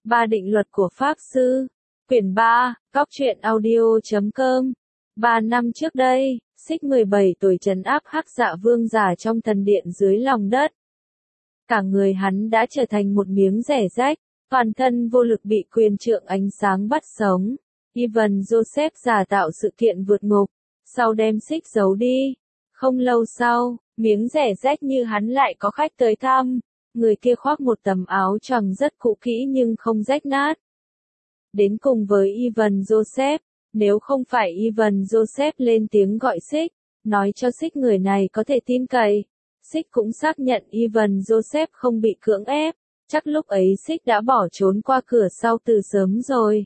Ba định luật của Pháp Sư. Quyển 3, Góc truyện audio.com. 3 năm trước đây, Xích 17 tuổi trấn áp Hắc Dạ Vương giả trong thần điện dưới lòng đất. Cả người hắn đã trở thành một miếng rẻ rách, toàn thân vô lực bị quyền trượng ánh sáng bắt sống. Ivan Joseph giả tạo sự kiện vượt ngục, sau đem Xích giấu đi. Không lâu sau, miếng rẻ rách như hắn lại có khách tới thăm. Người kia khoác một tấm áo choàng rất cũ kỹ nhưng không rách nát. Đến cùng với Ivan Joseph, nếu không phải Ivan Joseph lên tiếng gọi Xích, nói cho Xích người này có thể tin cậy. Xích cũng xác nhận Ivan Joseph không bị cưỡng ép, chắc lúc ấy Xích đã bỏ trốn qua cửa sau từ sớm rồi.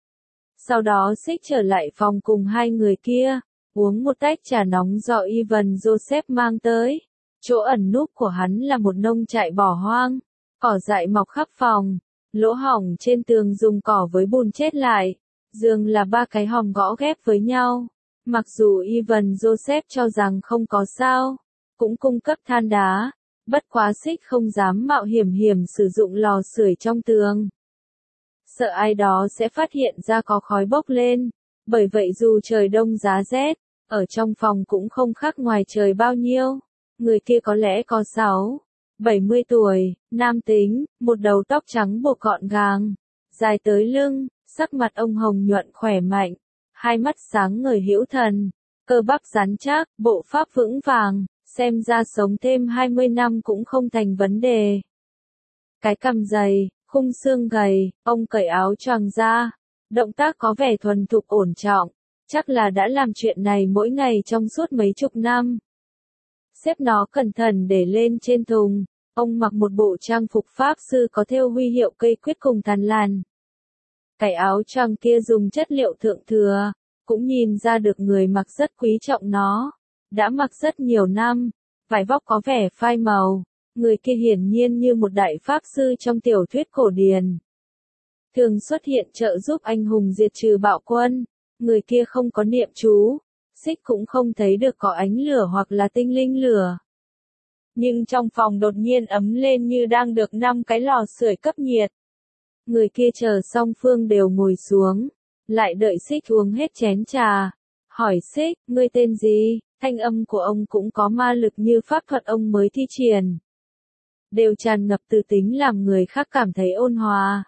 Sau đó Xích trở lại phòng cùng hai người kia, uống một tách trà nóng do Ivan Joseph mang tới. Chỗ ẩn núp của hắn là một nông trại bỏ hoang, cỏ dại mọc khắp phòng, lỗ hổng trên tường dùng cỏ với bùn chết lại, giường là ba cái hòm gõ ghép với nhau. Mặc dù Ivan Joseph cho rằng không có sao, cũng cung cấp than đá, bất quá Xích không dám mạo hiểm sử dụng lò sưởi trong tường. Sợ ai đó sẽ phát hiện ra có khói bốc lên, bởi vậy dù trời đông giá rét, ở trong phòng cũng không khác ngoài trời bao nhiêu. Người kia có lẽ có 70 tuổi, nam tính, một đầu tóc trắng buộc gọn gàng, dài tới lưng, sắc mặt ông hồng nhuận khỏe mạnh, hai mắt sáng ngời hữu thần, cơ bắp rắn chắc, bộ pháp vững vàng, xem ra sống thêm 20 năm cũng không thành vấn đề. Cái cằm dày, khung xương gầy, ông cởi áo choàng ra, động tác có vẻ thuần thục ổn trọng, chắc là đã làm chuyện này mỗi ngày trong suốt mấy chục năm. Xếp nó cẩn thận để lên trên thùng, ông mặc một bộ trang phục Pháp Sư có thêu huy hiệu cây quyết cùng thằn lằn. Cái áo choàng kia dùng chất liệu thượng thừa, cũng nhìn ra được người mặc rất quý trọng nó, đã mặc rất nhiều năm, vải vóc có vẻ phai màu, người kia hiển nhiên như một đại Pháp Sư trong tiểu thuyết cổ điển. Thường xuất hiện trợ giúp anh hùng diệt trừ bạo quân, người kia không có niệm chú. Xích cũng không thấy được có ánh lửa hoặc là tinh linh lửa. Nhưng trong phòng đột nhiên ấm lên như đang được 5 cái lò sưởi cấp nhiệt. Người kia chờ song phương đều ngồi xuống, lại đợi Xích uống hết chén trà. Hỏi Xích, ngươi tên gì? Thanh âm của ông cũng có ma lực như pháp thuật ông mới thi triển. Đều tràn ngập từ tính làm người khác cảm thấy ôn hòa.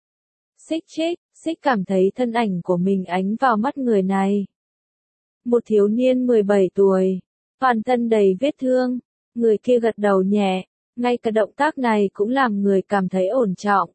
Xích cảm thấy thân ảnh của mình ánh vào mắt người này. Một thiếu niên 17 tuổi, toàn thân đầy vết thương, người kia gật đầu nhẹ, ngay cả động tác này cũng làm người cảm thấy ổn trọng.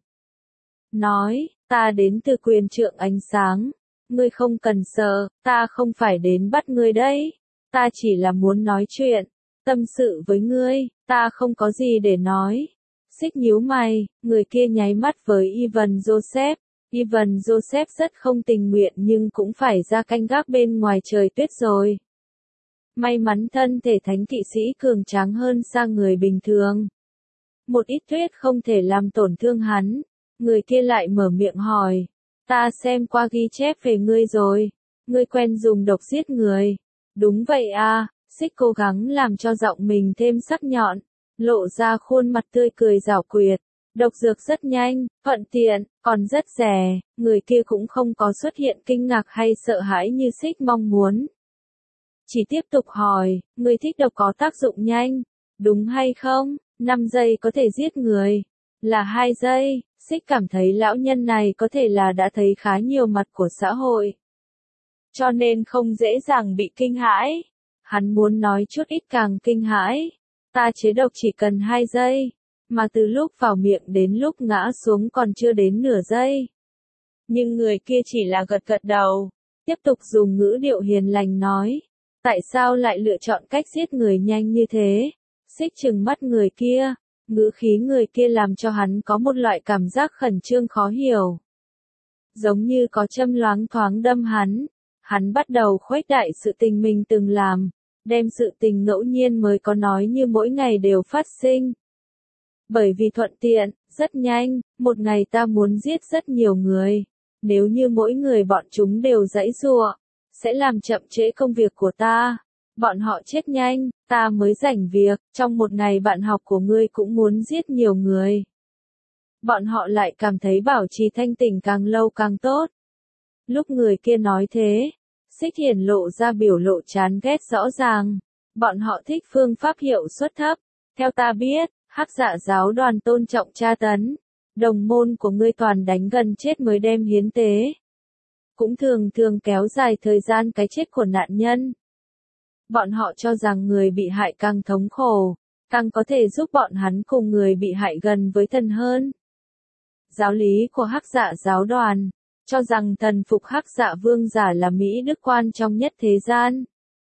Nói, ta đến từ quyền trượng ánh sáng, ngươi không cần sợ, ta không phải đến bắt ngươi đấy, ta chỉ là muốn nói chuyện, tâm sự với ngươi, ta không có gì để nói. Xích nhíu mày, người kia nháy mắt với Ivan Joseph. Ivan Joseph rất không tình nguyện nhưng cũng phải ra canh gác bên ngoài trời tuyết rồi. May mắn thân thể thánh kỵ sĩ cường tráng hơn xa người bình thường. Một ít tuyết không thể làm tổn thương hắn. Người kia lại mở miệng hỏi. Ta xem qua ghi chép về ngươi rồi. Ngươi quen dùng độc giết người. Đúng vậy à, Xích cố gắng làm cho giọng mình thêm sắc nhọn. Lộ ra khuôn mặt tươi cười giảo quyệt. Độc dược rất nhanh, thuận tiện, còn rất rẻ, người kia cũng không có xuất hiện kinh ngạc hay sợ hãi như Xích mong muốn. Chỉ tiếp tục hỏi, người thích độc có tác dụng nhanh, đúng hay không? 5 giây có thể giết người, là 2 giây, Xích cảm thấy lão nhân này có thể là đã thấy khá nhiều mặt của xã hội. Cho nên không dễ dàng bị kinh hãi. Hắn muốn nói chút ít càng kinh hãi. Ta chế độc chỉ cần 2 giây. Mà từ lúc vào miệng đến lúc ngã xuống còn chưa đến nửa giây. Nhưng người kia chỉ là gật gật đầu, tiếp tục dùng ngữ điệu hiền lành nói. Tại sao lại lựa chọn cách giết người nhanh như thế? Xích trừng mắt người kia, ngữ khí người kia làm cho hắn có một loại cảm giác khẩn trương khó hiểu. Giống như có châm loáng thoáng đâm hắn. Hắn bắt đầu khuếch đại sự tình mình từng làm, đem sự tình ngẫu nhiên mới có nói như mỗi ngày đều phát sinh. Bởi vì thuận tiện, rất nhanh, một ngày ta muốn giết rất nhiều người. Nếu như mỗi người bọn chúng đều giãy giụa, sẽ làm chậm trễ công việc của ta. Bọn họ chết nhanh, ta mới rảnh việc, trong một ngày bạn học của ngươi cũng muốn giết nhiều người. bọn họ lại cảm thấy bảo trì thanh tỉnh càng lâu càng tốt. Lúc người kia nói thế, Xích hiển lộ ra biểu lộ chán ghét rõ ràng. Bọn họ thích phương pháp hiệu suất thấp. Theo ta biết, Hắc Dạ giáo đoàn tôn trọng tra tấn. Đồng môn của ngươi toàn đánh gần chết mới đem hiến tế. Cũng thường thường kéo dài thời gian cái chết của nạn nhân. Bọn họ cho rằng người bị hại càng thống khổ, càng có thể giúp bọn hắn cùng người bị hại gần với thần hơn. Giáo lý của Hắc Dạ giáo đoàn cho rằng thần phục Hắc Dạ vương giả là mỹ đức quan trọng nhất thế gian.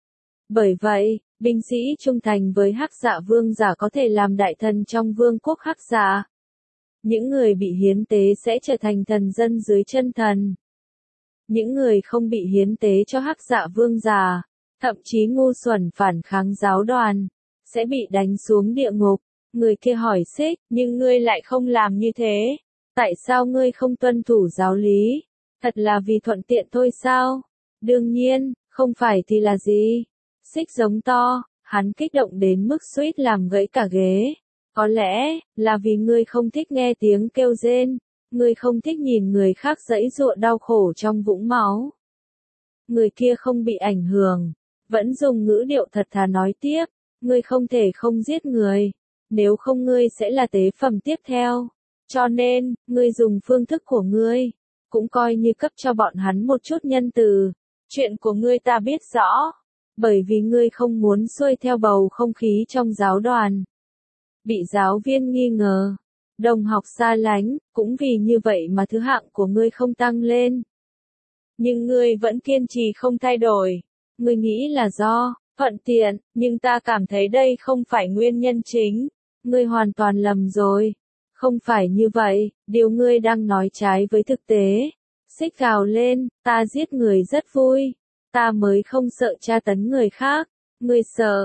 Bởi vậy, binh sĩ trung thành với Hắc Dạ vương giả có thể làm đại thần trong vương quốc Hắc Dạ. Những người bị hiến tế sẽ trở thành thần dân dưới chân thần. Những người không bị hiến tế cho Hắc Dạ vương giả, thậm chí ngu xuẩn phản kháng giáo đoàn, sẽ bị đánh xuống địa ngục. Người kia hỏi Xích, nhưng ngươi lại không làm như thế. Tại sao ngươi không tuân thủ giáo lý? Thật là vì thuận tiện thôi sao? Đương nhiên, không phải thì là gì? Xích giống to, hắn kích động đến mức suýt làm gãy cả ghế. Có lẽ, là vì ngươi không thích nghe tiếng kêu rên. Ngươi không thích nhìn người khác giãy giụa đau khổ trong vũng máu. Người kia không bị ảnh hưởng, vẫn dùng ngữ điệu thật thà nói tiếp. Ngươi không thể không giết người. Nếu không ngươi sẽ là tế phẩm tiếp theo. Cho nên, ngươi dùng phương thức của ngươi, cũng coi như cấp cho bọn hắn một chút nhân từ. Chuyện của ngươi ta biết rõ, bởi vì ngươi không muốn xuôi theo bầu không khí trong giáo đoàn. Bị giáo viên nghi ngờ, đồng học xa lánh, cũng vì như vậy mà thứ hạng của ngươi không tăng lên. Nhưng ngươi vẫn kiên trì không thay đổi. Ngươi nghĩ là do thuận tiện, nhưng ta cảm thấy đây không phải nguyên nhân chính. Ngươi hoàn toàn lầm rồi. Không phải như vậy, điều ngươi đang nói trái với thực tế. Xích gào lên, ta giết người rất vui. Ta mới không sợ tra tấn người khác. Ngươi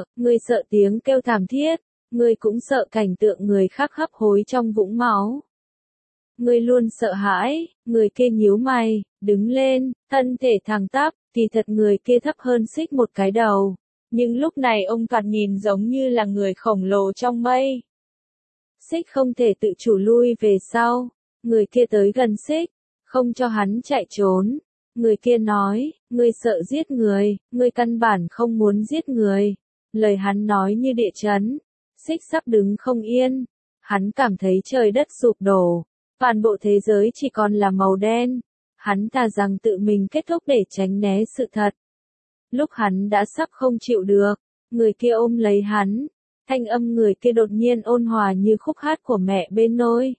sợ tiếng kêu thảm thiết. Ngươi cũng sợ cảnh tượng người khác hấp hối trong vũng máu. Ngươi luôn sợ hãi. Người kia nhíu mày, đứng lên, thân thể thẳng tắp, kỳ thật người kia thấp hơn Xích một cái đầu. Nhưng lúc này ông thoạt nhìn giống như là người khổng lồ trong mây. Xích không thể tự chủ lui về sau. Người kia tới gần Xích, không cho hắn chạy trốn. Người kia nói, ngươi sợ giết người, ngươi căn bản không muốn giết người. Lời hắn nói như địa chấn. Xích sắp đứng không yên. Hắn cảm thấy trời đất sụp đổ. Toàn bộ thế giới chỉ còn là màu đen. Hắn thà rằng tự mình kết thúc để tránh né sự thật. Lúc hắn đã sắp không chịu được, người kia ôm lấy hắn. Thanh âm người kia đột nhiên ôn hòa như khúc hát của mẹ bên nôi.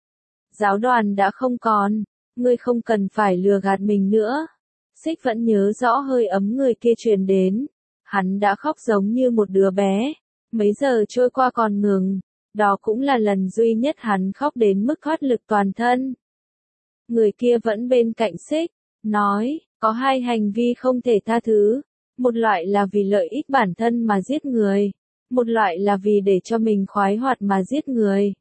Giáo đoàn đã không còn, ngươi không cần phải lừa gạt mình nữa. Xích vẫn nhớ rõ hơi ấm người kia truyền đến. Hắn đã khóc giống như một đứa bé. Mấy giờ trôi qua còn ngừng. Đó cũng là lần duy nhất hắn khóc đến mức thoát lực toàn thân. Người kia vẫn bên cạnh Xích, nói, có hai hành vi không thể tha thứ. Một loại là vì lợi ích bản thân mà giết người. Một loại là vì để cho mình khoái hoạt mà giết người.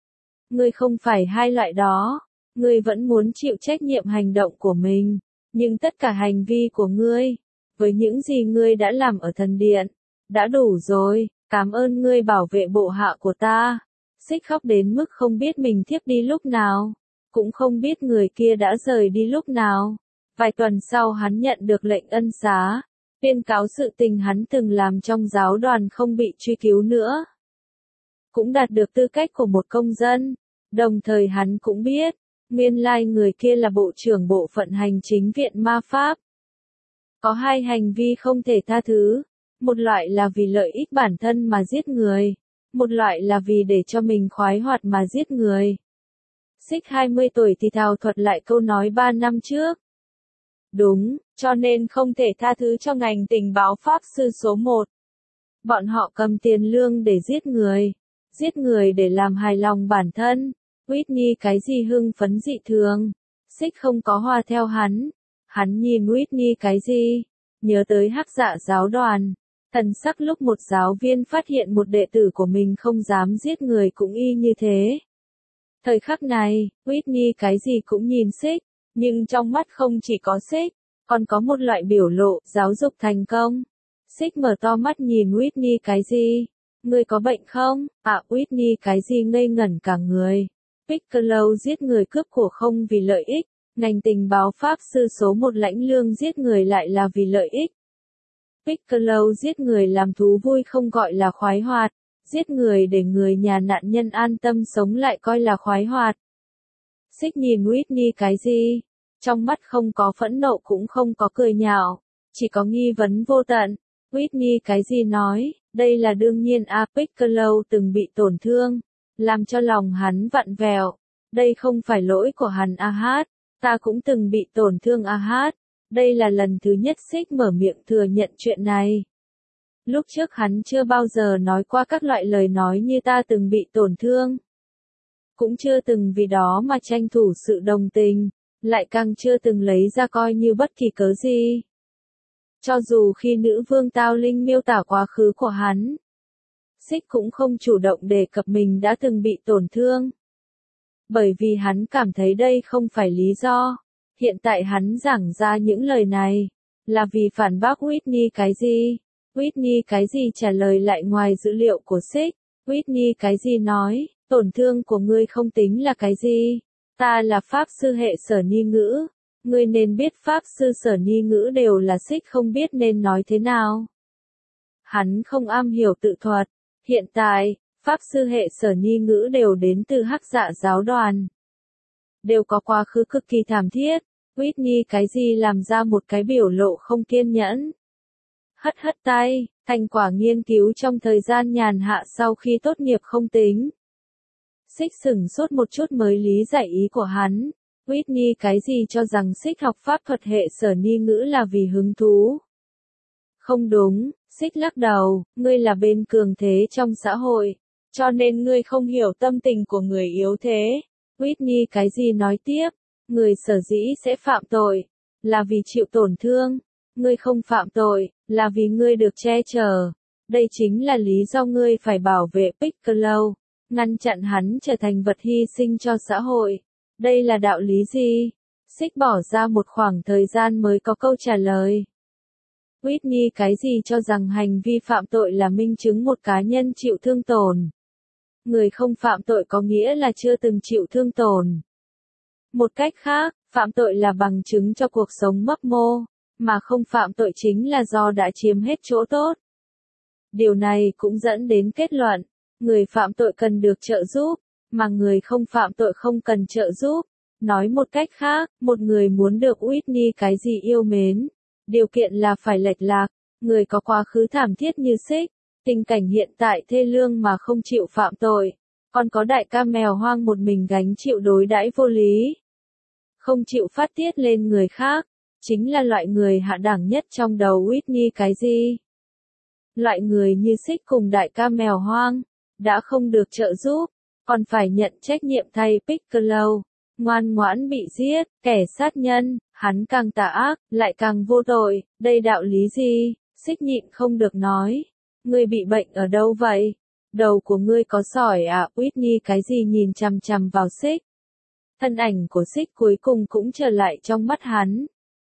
Ngươi không phải hai loại đó. Ngươi vẫn muốn chịu trách nhiệm hành động của mình. Nhưng tất cả hành vi của ngươi, với những gì ngươi đã làm ở thần điện, đã đủ rồi. Cảm ơn ngươi bảo vệ bộ hạ của ta. Xích khóc đến mức không biết mình thiếp đi lúc nào. Cũng không biết người kia đã rời đi lúc nào. Vài tuần sau hắn nhận được lệnh ân xá. Tuyên cáo sự tình hắn từng làm trong giáo đoàn không bị truy cứu nữa. Cũng đạt được tư cách của một công dân. Đồng thời hắn cũng biết, nguyên lai người kia là bộ trưởng bộ phận hành chính viện ma pháp. Có hai hành vi không thể tha thứ. Một loại là vì lợi ích bản thân mà giết người. Một loại là vì để cho mình khoái hoạt mà giết người. Xích 20 tuổi thì thào thuật lại câu nói 3 năm trước. Đúng, cho nên không thể tha thứ cho ngành tình báo Pháp sư số 1. Bọn họ cầm tiền lương để giết người. Giết người để làm hài lòng bản thân. Whitney cái gì hưng phấn dị thường. Xích không có hòa theo hắn. Hắn nhìn Whitney cái gì. Nhớ tới Hắc Dạ giáo đoàn. Thần sắc lúc một giáo viên phát hiện một đệ tử của mình không dám giết người cũng y như thế. Thời khắc này, Whitney cái gì cũng nhìn Xích. Nhưng trong mắt không chỉ có Xích, còn có một loại biểu lộ, giáo dục thành công. Xích mở to mắt nhìn Whitney cái gì? Ngươi có bệnh không? À, Whitney cái gì ngây ngẩn cả người. Piccolo giết người cướp của không vì lợi ích, ngành tình báo Pháp sư số 1 lãnh lương giết người lại là vì lợi ích. Piccolo giết người làm thú vui không gọi là khoái hoạt, giết người để người nhà nạn nhân an tâm sống lại coi là khoái hoạt. Xích nhìn Whitney cái gì? Trong mắt không có phẫn nộ cũng không có cười nhạo, chỉ có nghi vấn vô tận. Whitney cái gì nói, đây là đương nhiên Piccolo từng bị tổn thương, làm cho lòng hắn vặn vẹo. Đây không phải lỗi của hắn ta cũng từng bị tổn thương Đây là lần thứ nhất Xích mở miệng thừa nhận chuyện này. Lúc trước hắn chưa bao giờ nói qua các loại lời nói như ta từng bị tổn thương. Cũng chưa từng vì đó mà tranh thủ sự đồng tình, lại càng chưa từng lấy ra coi như bất kỳ cớ gì. Cho dù khi nữ vương Tao Linh miêu tả quá khứ của hắn, Xích cũng không chủ động đề cập mình đã từng bị tổn thương. Bởi vì hắn cảm thấy đây không phải lý do. Hiện tại hắn giảng ra những lời này, là vì phản bác Whitney cái gì? Whitney cái gì trả lời lại ngoài dữ liệu của Xích? Whitney cái gì nói, tổn thương của ngươi không tính là cái gì? Ta là Pháp sư hệ sở ni ngữ. Ngươi nên biết Pháp sư sở ni ngữ đều là Xích không biết nên nói thế nào. Hắn không am hiểu tự thuật. Hiện tại, Pháp sư hệ sở ni ngữ đều đến từ Hắc Dạ giáo đoàn. Đều có quá khứ cực kỳ thảm thiết. Whitney cái gì làm ra một cái biểu lộ không kiên nhẫn. Hất tay, thành quả nghiên cứu trong thời gian nhàn hạ sau khi tốt nghiệp không tính. Xích sửng sốt một chút mới lý giải ý của hắn. Whitney cái gì cho rằng Xích học pháp thuật hệ sở ni ngữ là vì hứng thú. Không đúng, Xích lắc đầu, ngươi là bên cường thế trong xã hội, cho nên ngươi không hiểu tâm tình của người yếu thế. Whitney cái gì nói tiếp, người sở dĩ sẽ phạm tội, là vì chịu tổn thương. Ngươi không phạm tội, là vì ngươi được che chở. Đây chính là lý do ngươi phải bảo vệ Piccolo, ngăn chặn hắn trở thành vật hy sinh cho xã hội. Đây là đạo lý gì? Xích bỏ ra một khoảng thời gian mới có câu trả lời. Whitney cái gì cho rằng hành vi phạm tội là minh chứng một cá nhân chịu thương tổn. Người không phạm tội có nghĩa là chưa từng chịu thương tổn. Một cách khác, phạm tội là bằng chứng cho cuộc sống mấp mô, mà không phạm tội chính là do đã chiếm hết chỗ tốt. Điều này cũng dẫn đến kết luận, người phạm tội cần được trợ giúp, mà người không phạm tội không cần trợ giúp. Nói một cách khác, một người muốn được Whitney cái gì yêu mến, điều kiện là phải lệch lạc, người có quá khứ thảm thiết như Xích, tình cảnh hiện tại thê lương mà không chịu phạm tội, còn có đại ca mèo hoang một mình gánh chịu đối đãi vô lý, không chịu phát tiết lên người khác, chính là loại người hạ đẳng nhất trong đầu Whitney cái gì. Loại người như Xích cùng đại ca mèo hoang, đã không được trợ giúp, còn phải nhận trách nhiệm thay Piccolo, ngoan ngoãn bị giết, kẻ sát nhân, hắn càng tà ác, lại càng vô tội, đây đạo lý gì? Xích nhịn không được nói, ngươi bị bệnh ở đâu vậy? Đầu của ngươi có sỏi Whitney cái gì nhìn chằm chằm vào Xích. Thân ảnh của Xích cuối cùng cũng trở lại trong mắt hắn.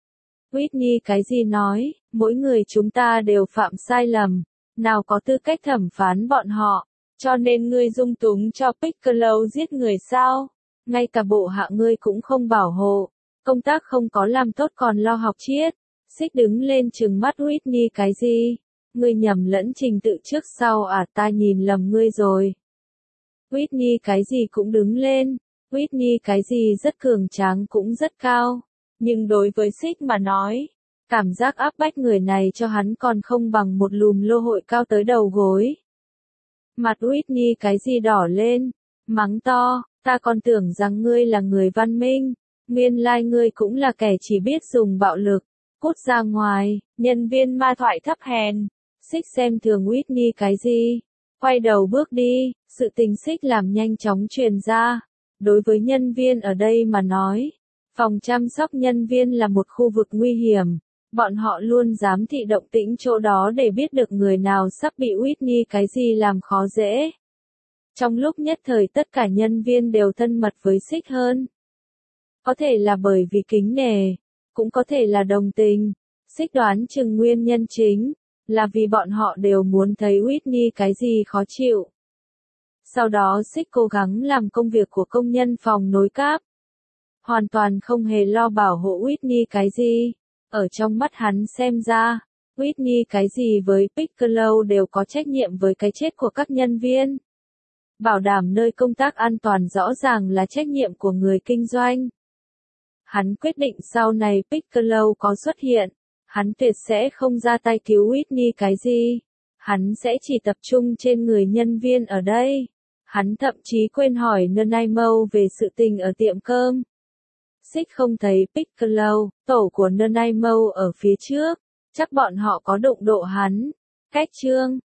Whitney cái gì nói, mỗi người chúng ta đều phạm sai lầm, nào có tư cách thẩm phán bọn họ, cho nên ngươi dung túng cho Piccolo giết người sao? Ngay cả bộ hạ ngươi cũng không bảo hộ, công tác không có làm tốt còn lo học triết. Xích đứng lên trừng mắt Whitney cái gì? Ngươi nhầm lẫn trình tự trước sau ta nhìn lầm ngươi rồi. Whitney cái gì cũng đứng lên. Whitney cái gì rất cường tráng cũng rất cao. Nhưng đối với Xích mà nói, cảm giác áp bách người này cho hắn còn không bằng một lùm lô hội cao tới đầu gối. Mặt Whitney cái gì đỏ lên, mắng to, ta còn tưởng rằng ngươi là người văn minh, nguyên lai ngươi cũng là kẻ chỉ biết dùng bạo lực, cút ra ngoài, nhân viên ma thoại thấp hèn. Xích xem thường Whitney cái gì, quay đầu bước đi, sự tình Xích làm nhanh chóng truyền ra. Đối với nhân viên ở đây mà nói, phòng chăm sóc nhân viên là một khu vực nguy hiểm, bọn họ luôn giám thị động tĩnh chỗ đó để biết được người nào sắp bị Whitney cái gì làm khó dễ. Trong lúc nhất thời tất cả nhân viên đều thân mật với Xích hơn. Có thể là bởi vì kính nể, cũng có thể là đồng tình. Xích đoán chừng nguyên nhân chính là vì bọn họ đều muốn thấy Whitney cái gì khó chịu. Sau đó Xích cố gắng làm công việc của công nhân phòng nối cáp. Hoàn toàn không hề lo bảo hộ Whitney cái gì. Ở trong mắt hắn xem ra, Whitney cái gì với Piccolo đều có trách nhiệm với cái chết của các nhân viên. Bảo đảm nơi công tác an toàn rõ ràng là trách nhiệm của người kinh doanh. Hắn quyết định sau này Piccolo có xuất hiện, hắn tuyệt sẽ không ra tay cứu Whitney cái gì. Hắn sẽ chỉ tập trung trên người nhân viên ở đây. Hắn thậm chí quên hỏi Nanaimo về sự tình ở tiệm cơm. Xích không thấy Piccolo, tổ của Nanaimo ở phía trước, chắc bọn họ có đụng độ hắn. Cách chương